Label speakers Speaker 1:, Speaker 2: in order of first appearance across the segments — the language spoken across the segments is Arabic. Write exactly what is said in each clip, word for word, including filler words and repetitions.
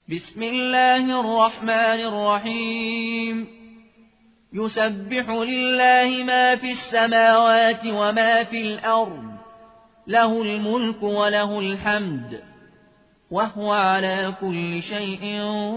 Speaker 1: بسم الله الرحمن الرحيم يسبح لله ما في السماوات وما في الأرض له الملك وله الحمد وهو على كل شيء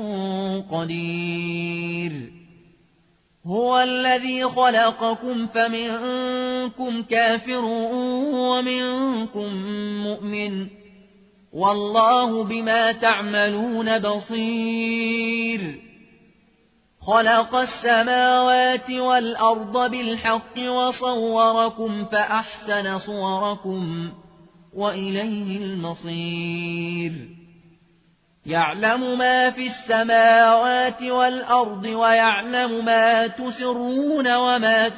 Speaker 1: قدير هو الذي خلقكم فمنكم كافر ومنكم مؤمن والله بما تعملون بصير خلق السماوات والأرض بالحق وصوركم فأحسن صوركم وإليه المصير يعلم ما في السماوات والأرض ويعلم ما تسرون وما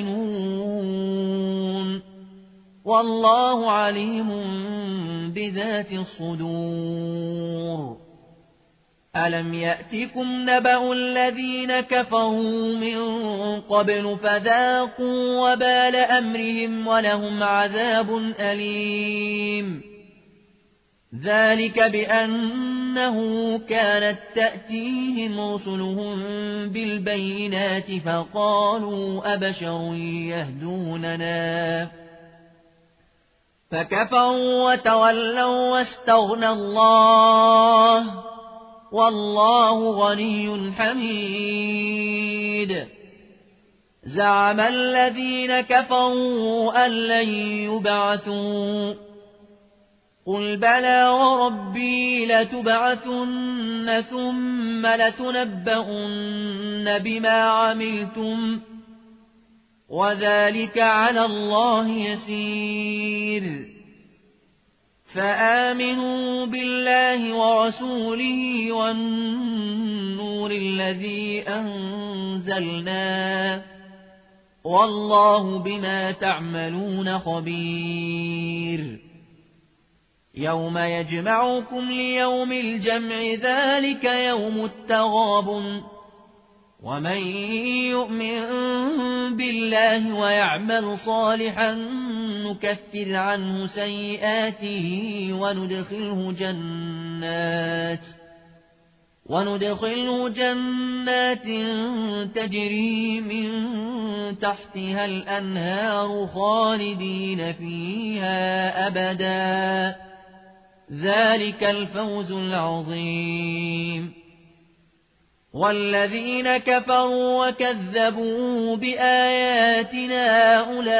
Speaker 1: تعلنون والله عليم بذات الصدور ألم يأتكم نبأ الذين كفروا من قبل فذاقوا وبال أمرهم ولهم عذاب أليم ذلك بأنه كانت تأتيهم رسلهم بالبينات فقالوا أبشر يهدوننا فكفروا وتولوا واستغنى الله والله غني حميد زعم الذين كفروا أن لن يبعثوا قل بلى وربي لتبعثن ثم لتنبؤن بما عملتم وذلك على الله يسير فآمنوا بالله ورسوله والنور الذي أنزلنا والله بما تعملون خبير يوم يجمعكم ليوم الجمع ذلك يوم التغابن ومن يؤمن بالله ويعمل صالحا نكفر عنه سيئاته وندخله جنات وندخله جنات تجري من تحتها الأنهار خالدين فيها أبدا ذلك الفوز العظيم والذين كفروا وكذبوا بآياتنا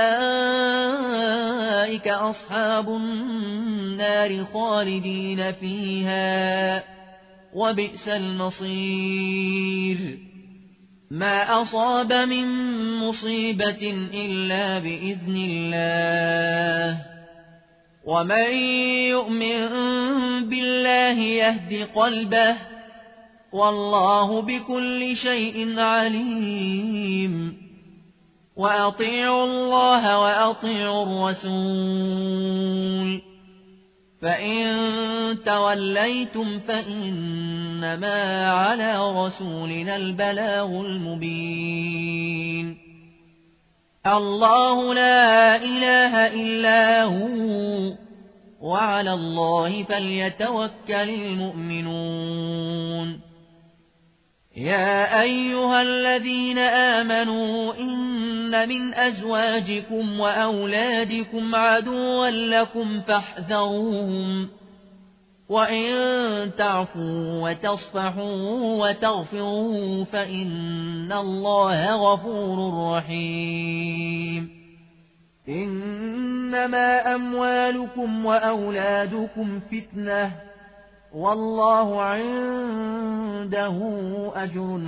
Speaker 1: أولئك أصحاب النار خالدين فيها وبئس المصير ما أصاب من مصيبة إلا بإذن الله ومن يؤمن بالله يهد قلبه والله بكل شيء عليم وأطيعوا الله وأطيعوا الرسول فإن توليتم فإنما على رسولنا البلاغ المبين الله لا إله إلا هو وعلى الله فليتوكل المؤمنون يا أيها الذين آمنوا إن من أزواجكم وأولادكم عدوا لكم فاحذروهم وإن تعفوا وتصفحوا وتغفروا فإن الله غفور رحيم إنما أموالكم وأولادكم فتنة والله عنده أجر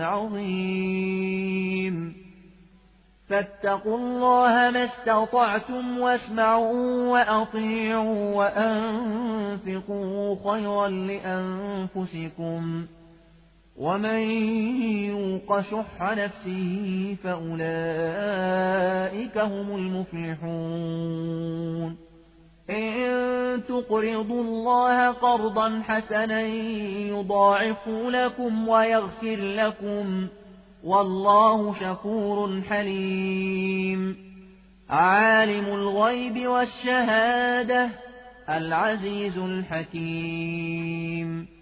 Speaker 1: عظيم فاتقوا الله ما استطعتم واسمعوا وأطيعوا وأنفقوا خيرا لأنفسكم ومن يوق شح نفسه فأولئك هم المفلحون إن تقرضوا الله قرضا حسنا يضاعف لكم ويغفر لكم والله شكور حليم عالم الغيب والشهادة العزيز الحكيم